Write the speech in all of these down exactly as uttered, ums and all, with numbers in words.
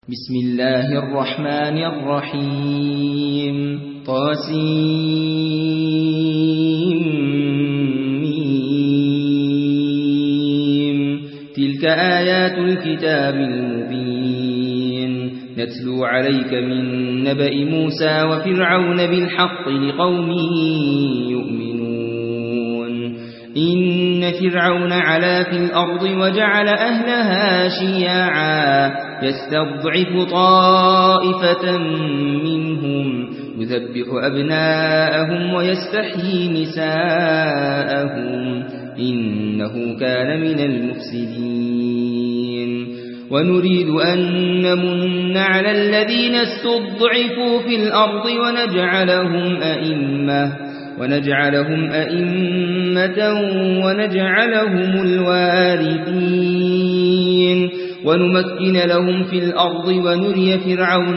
بسم الله الرحمن الرحيم طاسيم تلك آيات الكتاب المبين نتلو عليك من نبأ موسى وفرعون بالحق لقوم يؤمنون إن فرعون علا في الأرض وجعل أهلها شيعا يستضعف طائفة منهم يذبح أبناءهم ويستحيي نساءهم إنه كان من المفسدين ونريد أن نمن على الذين استضعفوا في الأرض ونجعلهم أئمة ونجعلهم أئمة ونجعلهم الوارثين ونمكن لهم في الأرض ونري فرعون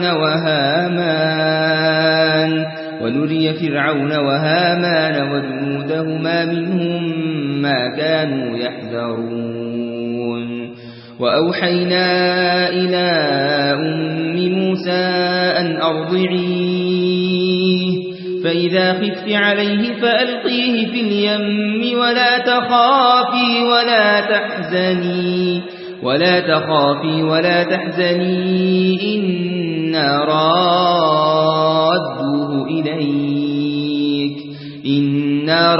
وهامان ونري فرعون وهامان وجنودهما منهم ما كانوا يحذرون وأوحينا إلى أم موسى أن أرضعيه فإذا خفت عليه فألقيه في اليم ولا تخافي ولا تحزني ولا تخافي ولا تحزني إنا رادوه إليك إنا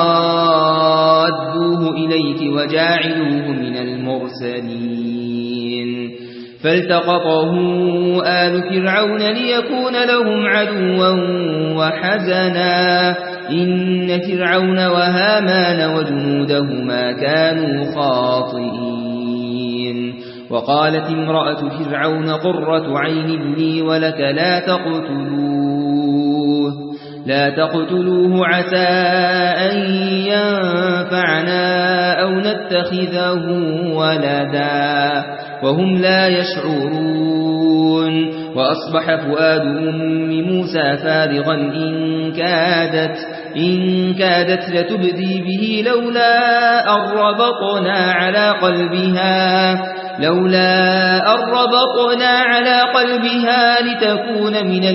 رادوه إليك وجاعلوه من المرسلين فالتقطه آل فرعون ليكون لهم عدوا وحزنا إن فرعون وهامان وجنودهما كانوا خاطئين وقالت امرأة فرعون قرة عين لي ولك لا تقتلوه لا تقتلوه عسى أن ينفعنا أو نتخذه ولدا وهم لا يشعرون وأصبح فؤاد أم موسى فارغا إن كادت, إن كادت لتبدي به لولا أن ربطنا على قلبها لولا أن ربطنا على قلبها لتكون من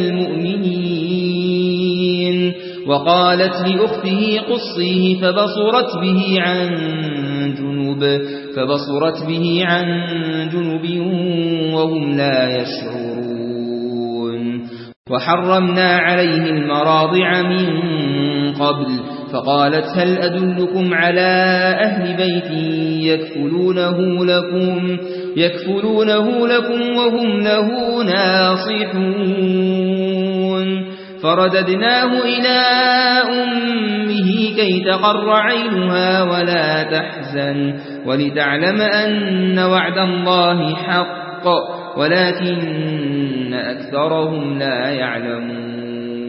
المؤمنين وقالت لأخته قصيه فبصرت به عن جنوب فبصرت به عن جنوب وهم لا يشعرون وحرمنا عليه المراضع من قبل فقالت هل أدلكم على أهل بيت يكفلونه لكم يكفلونه لكم وهم له ناصحون فرددناه إلى أمه كي تقر عينها ولا تحزن ولتعلم أن وعد الله حق ولكن أكثرهم لا يعلمون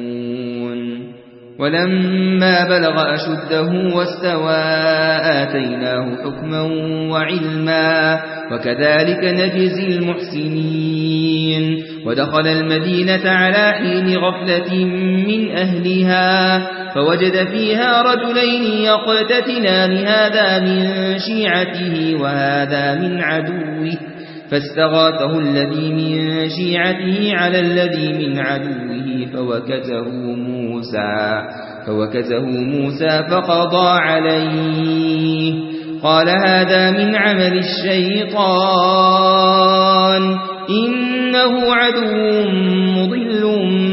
ولما بلغ أشده واستوى آتيناه حكما وعلما وكذلك نجزي المحسنين ودخل المدينة على حين غفلة من أهلها فوجد فيها رجلين يقتتلان هذا من شيعته وهذا من عدوه فاستغاثه الذي من شيعته على الذي من عدوه فوكزه موسى فوكزه موسى فقضى عليه قال هذا من عمل الشيطان إنه عدو مضل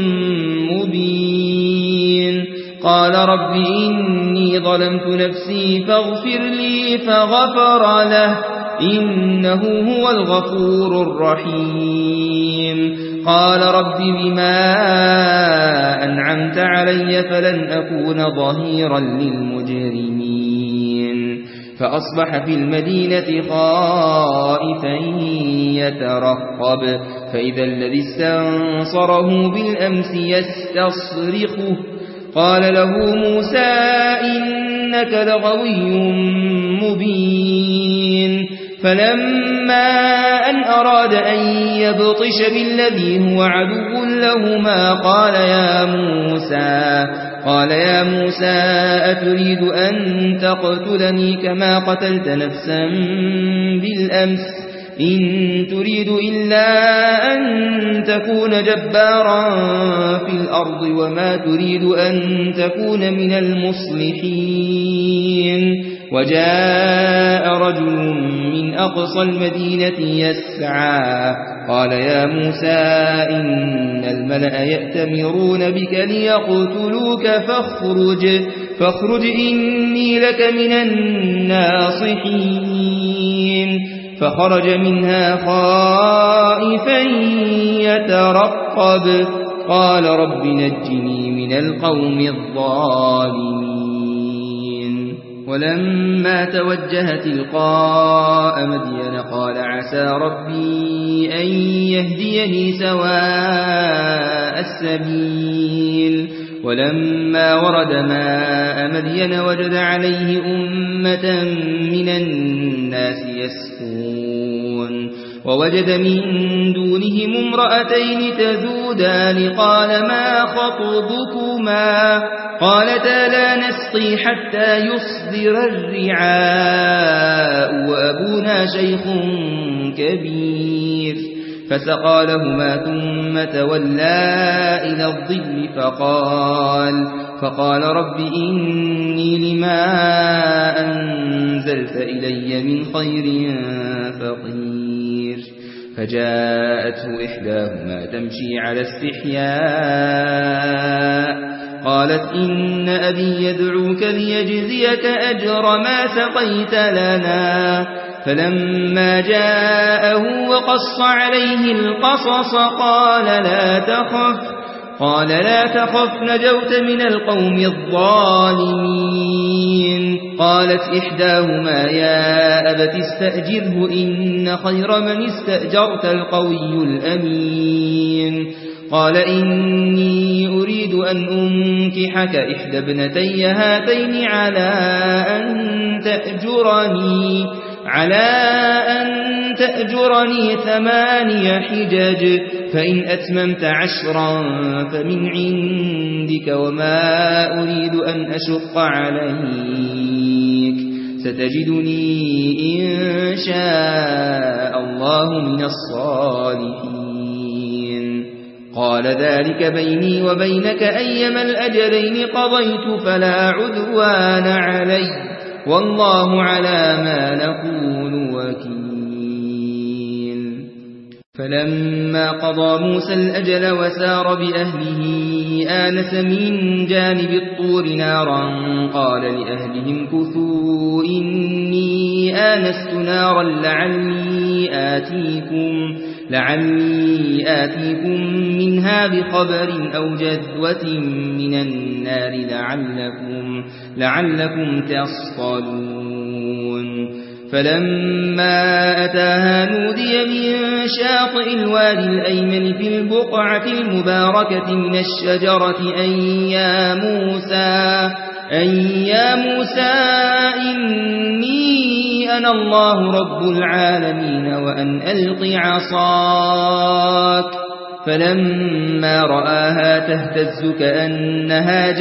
مبين قال رب إني ظلمت نفسي فاغفر لي فغفر له إنه هو الغفور الرحيم قال رب بما أنعمت علي فلن أكون ظهيرا للمجرمين فأصبح في المدينة خائفا يترقب فإذا الذي استنصره بالأمس يستصرخه قال له موسى إنك لغوي مبين فلما أن أراد أن يبطش بالذي هو عدو لهما قال يا موسى قال يا موسى أتريد أن تقتلني كما قتلت نفسا بالأمس إن تريد إلا أن تكون جبارا في الأرض وما تريد أن تكون من المصلحين. وجاء رجل من أقصى المدينة يسعى قال يا موسى إن الملأ يأتمرون بك ليقتلوك فاخرج, فاخرج إني لك من الناصحين. فخرج منها خائفا يترقب قال رب نجني من القوم الظالمين. ولما توجه تلقاء مدين قال عسى ربي أن يهديني سواء السبيل. ولما ورد ماء مدين وجد عليه أمة من الناس يسقون ووجد من دونهم امرأتين تذودان قال ما خطبكما قالتا لا نسقي حتى يصدر الرعاء وأبونا شيخ كبير. فسقى لهما ثم تولى إلى الظل فقال, فقال رب إني لما أنزلت إلي من خير فقير. فجاءته إحداهما تمشي على استحياء قالت إن أبي يدعوك ليجزيك أجر ما سقيت لنا. فلما جاءه وقص عليه القصص قال لا تخف قال لا تخف نجوت من القوم الظالمين. قالت إحداهما يا أبت استأجره إن خير من استأجرت القوي الأمين. قال إني أريد أن أنكحك إحدى ابنتي هاتين على أن تأجرني على أن تأجرني ثماني حجج فإن أتممت عشرا فمن عندك وما أريد أن أشق عليك ستجدني إن شاء الله من الصالحين. قال ذلك بيني وبينك أيما الأجلين قضيت فلا عدوان علي والله على ما نقول وكيل. فلما قضى موسى الأجل وسار بأهله آنس من جانب الطور نارا قال لأهلهم كثوا إني آنست نارا لعلي آتيكم, لعلي آتيكم منها بخبر أو جذوة من النار لعلكم, لعلكم تصطلون. فلما أتاها نودي من شاطئ الوادي الأيمن في البقعة المباركة من الشجرة أن يا موسى, أن يا موسى إني أنا الله رب العالمين وأن ألق عصاك. فلما رآها تهتز كأنها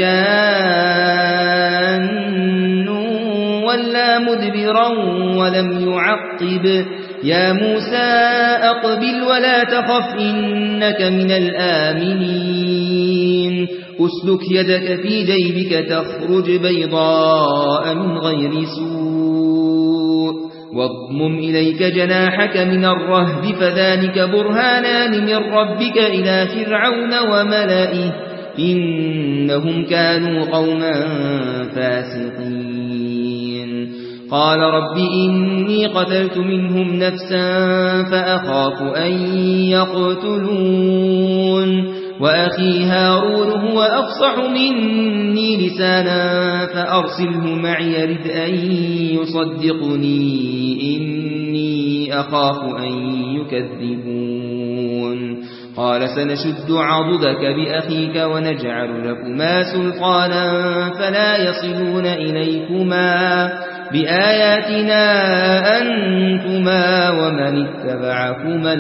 جان ولا مدبرا ولم يعقب يا موسى أقبل ولا تخف إنك من الآمنين. أسلك يدك في جيبك تخرج بيضاء من غير سوء واضمم إليك جناحك من الرهب فذلك برهانان من ربك إلى فرعون وملئه إنهم كانوا قوما فاسقين. قال رب إني قتلت منهم نفسا فأخاف أن يقتلون وأخي هارون هو أفصح مني لسانا فأرسله معي يرد أن يصدقني إني أخاف أن يكذبون. قال سنشد عضدك بأخيك ونجعل لكما سلطانا فلا يصلون إليكما بآياتنا أنتما ومن اتبعكما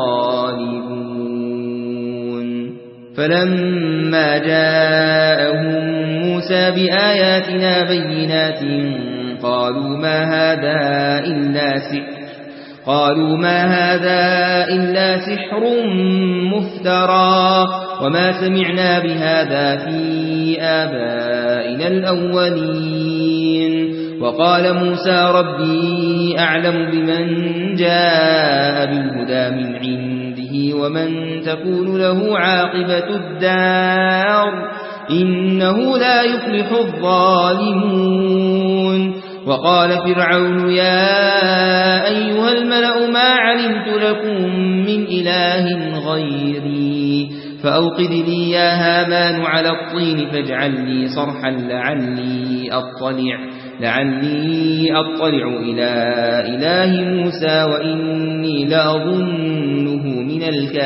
الغالبون. فلما جاءهم موسى بآياتنا بينات قالوا ما هذا إلا سحر قالوا ما هذا إلا سحر مفترى وما سمعنا بهذا في آبائنا الأولين وقال موسى ربي أعلم بمن جاء بالهدى من عنده ومن تكون له عاقبة الدار إنه لا يفلح الظالمون وقال فرعون يا أيها الملأ ما علمت لكم من إله غيري فأوقد لي يا هامان على الطين فاجعل لي صرحا لعلي أطلع لعلي أطلع إلى إله موسى وإني لأظنه من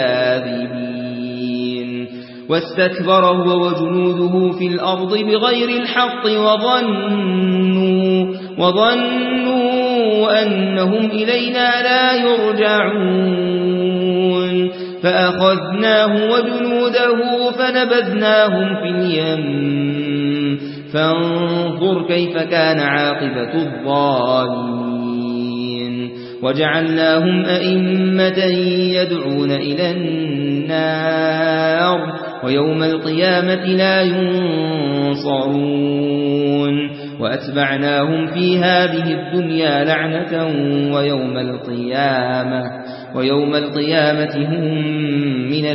الكاذبين واستكبر هو وجنوده في الأرض بغير الحق وظنوا, وظنوا أنهم إلينا لا يرجعون فأخذناه وجنوده فنبذناهم في اليم فانظر كيف كان عاقبة الظالمين وجعلناهم أئمة يدعون إلى النار ويوم القيامة لا ينصرون وأتبعناهم في هذه الدنيا لعنة ويوم القيامة ويوم القيامة هم من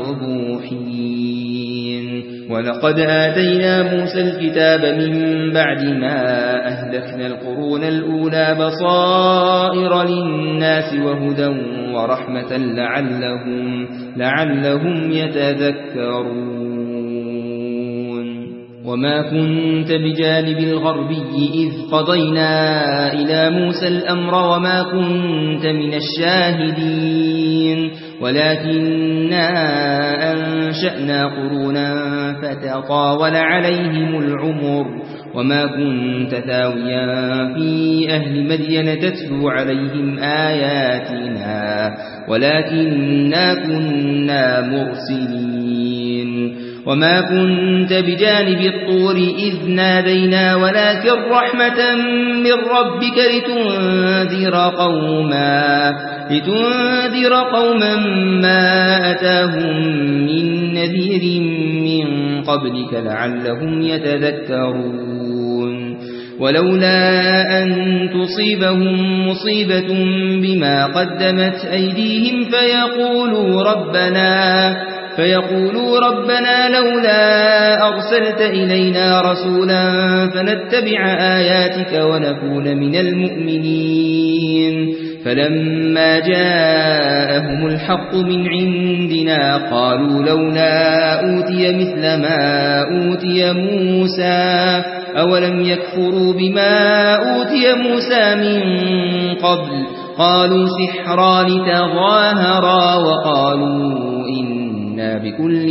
المقبوحين ولقد آتينا موسى الكتاب من بعد ما أهلكنا القرون الأولى بصائر للناس وهدى ورحمة لعلهم, لعلهم يتذكرون وما كنت بجانب الغربي إذ قضينا إلى موسى الأمر وما كنت من الشاهدين ولكننا أنشأنا قرونا فتطاول عليهم العمر وما كنت ثاويا في أهل مدين تتلو عليهم آياتنا ولكننا كنا مرسلين وما كنت بجانب الطور إذ نادينا ولكن رحمة من ربك لتنذر قوما لتنذر قوما ما أتاهم من نذير من قبلك لعلهم يتذكرون ولولا أن تصيبهم مصيبة بما قدمت أيديهم فيقولوا ربنا فيقولوا ربنا لولا أرسلت إلينا رسولا فنتبع آياتك ونكون من المؤمنين فلما جاءهم الحق من عندنا قالوا لولا أوتي مثل ما أوتي موسى أولم يكفروا بما أوتي موسى من قبل قالوا سحران تظاهرا وقالوا إنا بكل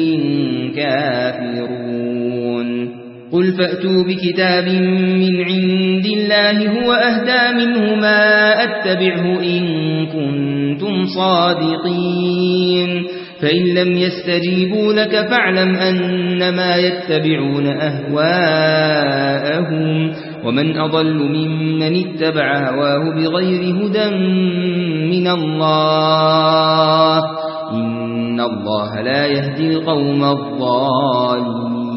كافرون قل فأتوا بكتاب من عند الله هو أهدى منهما أتبعه إن كنتم صادقين فإن لم يستجيبوا لك فاعلم أنما يتبعون أهواءهم ومن أضل ممن اتبع هواه بغير هدى من الله إن الله لا يهدي القوم الظالمين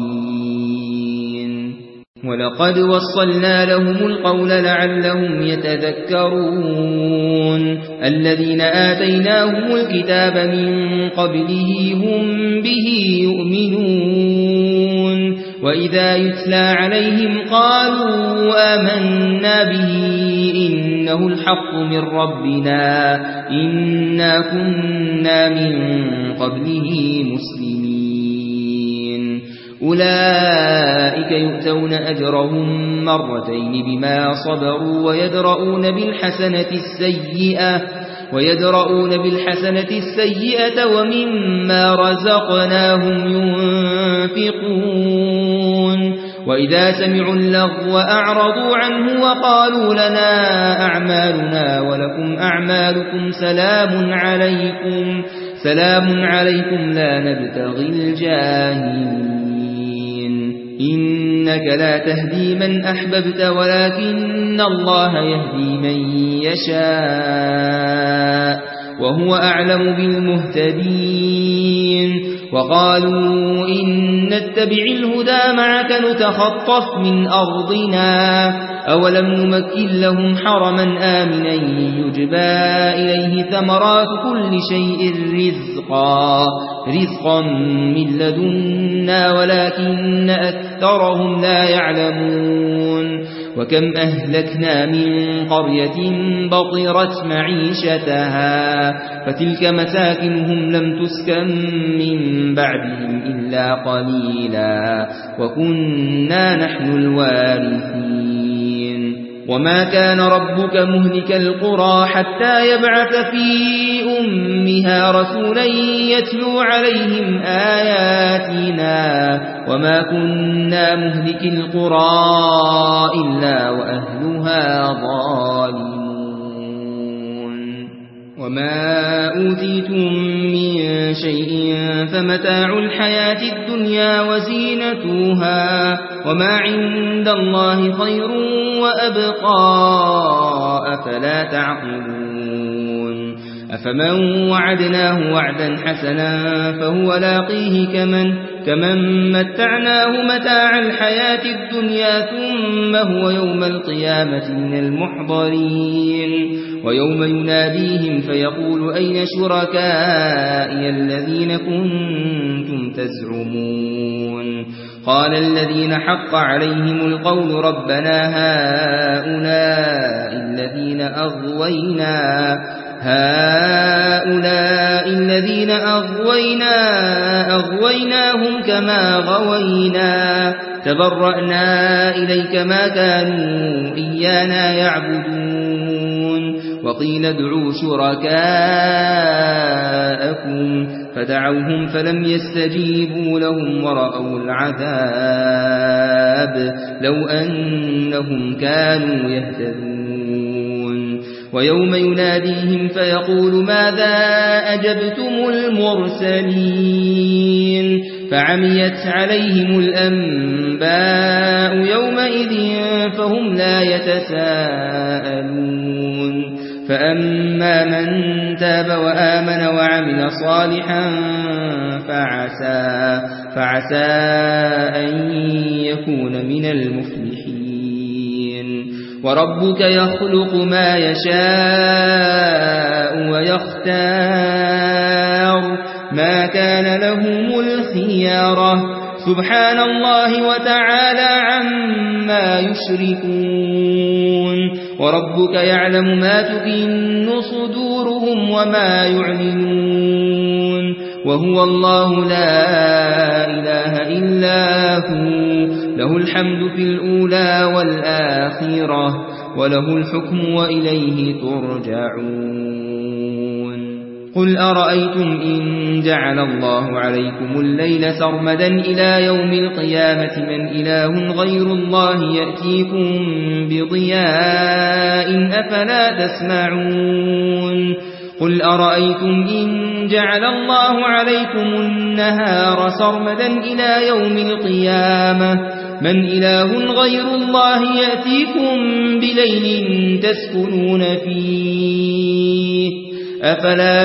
ولقد وصلنا لهم القول لعلهم يتذكرون الذين آتيناهم الكتاب من قبله هم به يؤمنون وإذا يتلى عليهم قالوا آمنا به إنه الحق من ربنا إنا كنا من قبله مسلمين أولئك يؤتون أجرهم مرتين بما صبروا ويدرؤون بالحسنة السيئة ويدرؤون بالحسنة السيئة ومما رزقناهم ينفقون وإذا سمعوا اللغو أعرضوا عنه وقالوا لنا أعمالنا ولكم أعمالكم سلام عليكم سلام عليكم لا نبتغي الجاهلين إنك لا تهدي من أحببت ولكن الله يهدي من يشاء وهو أعلم بالمهتدين وقالوا إن نتبع الهدى معك نتخطف من أرضنا أولم نمكن لهم حرما آمنا يجبى إليه ثمرات كل شيء رزقا رزقا من لدنا ولكن أكثرهم لا يعلمون وكم أهلكنا من قرية بطرت معيشتها فتلك مساكنهم لم تسكن من بعدهم إلا قليلا وكنا نحن الوارثين وما كان ربك مهلك القرى حتى يبعث في أمها رسولا يتلو عليهم آياتنا وما كنا مهلك القرى إلا وأهلها ظالمون وما أوتيتم من شيء فمتاع الحياة الدنيا وزينتها وما عند الله خير وأبقى أفلا تعقلون أفمن وعدناه وعدا حسنا فهو لاقيه كمن كمن متعناه متاع الحياة الدنيا ثم هو يوم القيامة من المحضرين ويوم يناديهم فيقول أين شركائي الذين كنتم تزعمون قال الذين حق عليهم القول ربنا هؤلاء الذين أغوينا هؤلاء الذين أغوينا أغويناهم كما غوينا تبرأنا إليك ما كانوا إيانا يعبدون وقيل ادعوا شركاءكم فدعوهم فلم يستجيبوا لهم ورأوا العذاب لو أنهم كانوا يهتدون ويوم يناديهم فيقول ماذا أجبتم المرسلين فعميت عليهم الأنباء يومئذ فهم لا يتساءلون فأما من تاب وآمن وعمل صالحا فعسى, فعسى أن يكون من المفلحين وربك يخلق ما يشاء ويختار ما كان لهم الخيارة سبحان الله وتعالى عما يشركون وربك يعلم ما تكن صدورهم وما يعلنون وهو الله لا إله إلا هو له الحمد في الأولى والآخرة وله الحكم وإليه ترجعون قل أرأيتم إن جعل الله عليكم الليل سرمدا إلى يوم القيامة من إله غير الله يأتيكم بضياء أفلا تسمعون قل أرأيتم إن جعل الله عليكم النهار سرمدا إلى يوم القيامة من إله غير الله يأتيكم بليل تسكنون فيه أفلا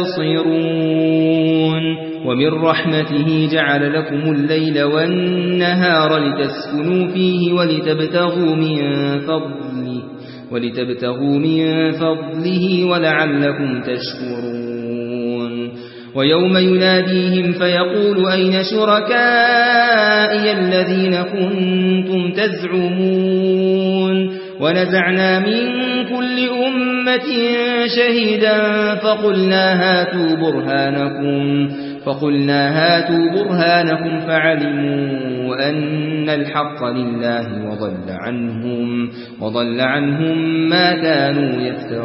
تبصرون ومن رحمته جعل لكم الليل والنهار لتسكنوا فيه ولتبتغوا من فضله ولتبتغوا من فضله ولعلكم تشكرون ويوم يناديهم فيقول أين شركائي الذين كنتم تزعمون ونزعنا من كل أمة شهيدا فقلنا هاتوا برهانكم فقلنا هاتوا برهانكم فعلموا أن الحق لله وضل عنهم وضل عنهم ما كانوا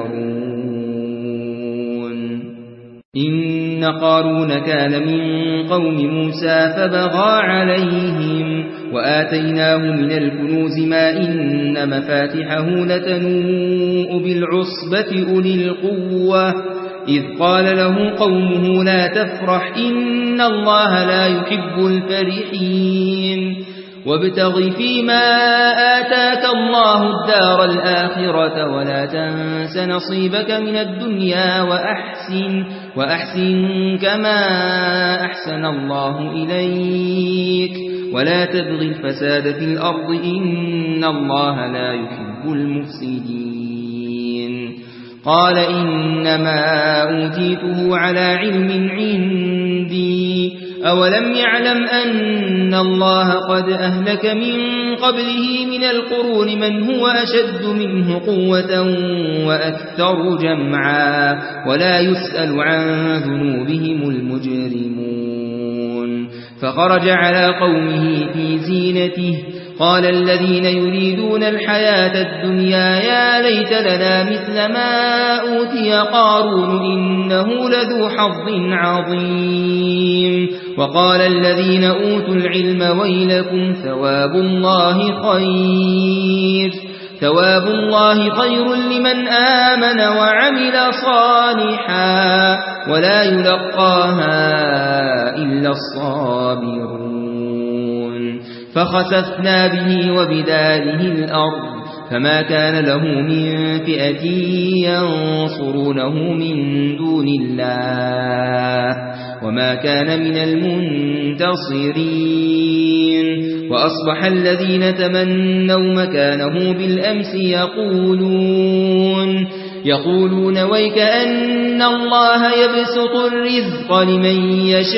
يفترون إن قارون كان من قوم موسى فبغى عليهم وآتيناه من الكنوز ما إن مفاتحه لتنوء بالعصبة أولي القوة إذ قال له قومه لا تفرح إن الله لا يحب الفرحين وابتغ فيما آتاك الله الدار الآخرة ولا تنس نصيبك من الدنيا وأحسن, وأحسن كما أحسن الله إليك ولا تبغ الفساد في الأرض إن الله لا يحب المفسدين. قال إنما أوتيته على علم عندي أولم يعلم أن الله قد أهلك من قبله من القرون من هو أشد منه قوة وأكثر جمعا ولا يسأل عن ذنوبهم المجرمون. فخرج على قومه في زينته قال الذين يريدون الحياة الدنيا يا ليت لنا مثل ما أوتي قارون إنه لذو حظ عظيم. وقال الذين أوتوا العلم ويلكم ثواب الله خير ثواب الله خير لمن آمن وعمل صالحا ولا يلقاها إلا الصابرون. فخسفنا به وبداره الأرض فما كان له من فئة ينصرونه من دون الله وما كان من المنتصرين. وأصبح الذين تمنوا مكانه بالأمس يقولون يقولون ويك أن الله يبسط الرزق لمن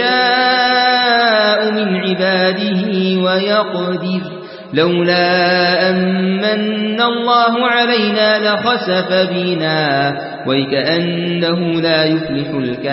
يشاء من عباده ويقدر لولا أمن الله علينا لخسف بنا ويكأنه لا يفلح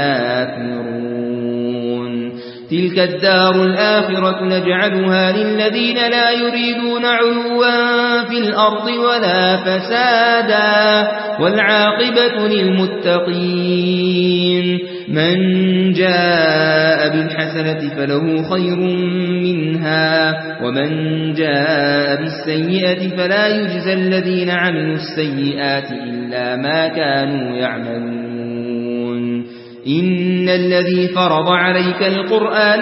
الكافرون. تلك الدار الآخرة نجعلها للذين لا يريدون علوا في الأرض ولا فسادا والعاقبة للمتقين. من جاء بالحسنة فله خير منها ومن جاء بالسيئة فلا يجزى الذين عملوا السيئات إلا ما كانوا يعملون. إن الذي فرض عليك القرآن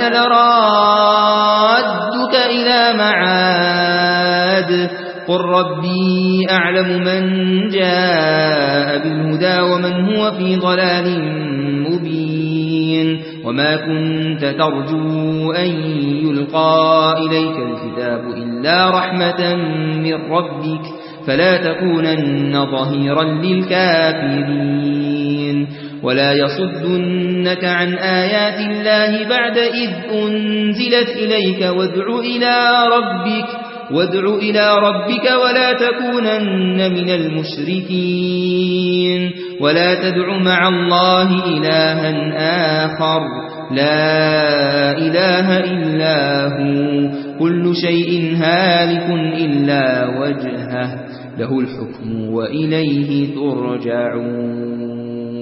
لرادك إلى معاد قل ربي أعلم من جاء بالهدى ومن هو في ضلال مبين. وما كنت ترجو أن يلقى إليك الكتاب إلا رحمة من ربك فلا تكونن ظهيرا للكافرين. ولا يصدنك عن آيات الله بعد إذ أنزلت إليك وادع إلى ربك وادع إلى ربك ولا تكونن من المشركين. ولا تدع مع الله إلها آخر لا إله إلا هو كل شيء هالك إلا وجهه له الحكم وإليه ترجعون.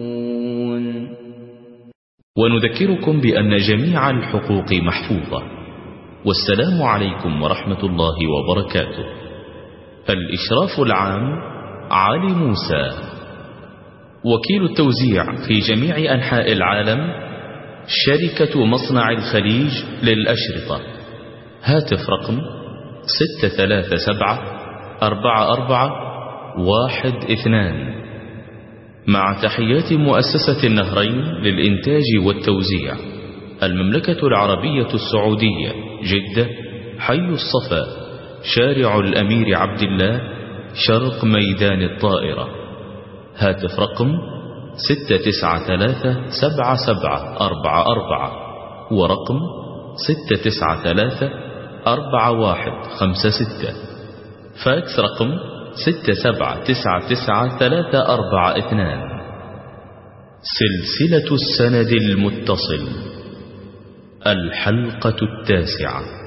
ونذكركم بأن جميع الحقوق محفوظة. والسلام عليكم ورحمة الله وبركاته. الإشراف العام علي موسى، وكيل التوزيع في جميع أنحاء العالم شركة مصنع الخليج للأشرطة. هاتف رقم ستة ثلاثة سبعة أربعة أربعة واحد اثنان. مع تحيات مؤسسة النهرين للإنتاج والتوزيع، المملكة العربية السعودية، جدة، حي الصفا، شارع الأمير عبد الله، شرق ميدان الطائرة. هاتف رقم ستة تسعة ثلاثة سبعة سبعة أربعة أربعة ورقم ستة تسعة ثلاثة أربعة واحد خمسة ستة. فاكس رقم ستة سبعة تسعة تسعة ثلاثة أربعة اثنان. سلسلة السند المتصل، الحلقة التاسعة.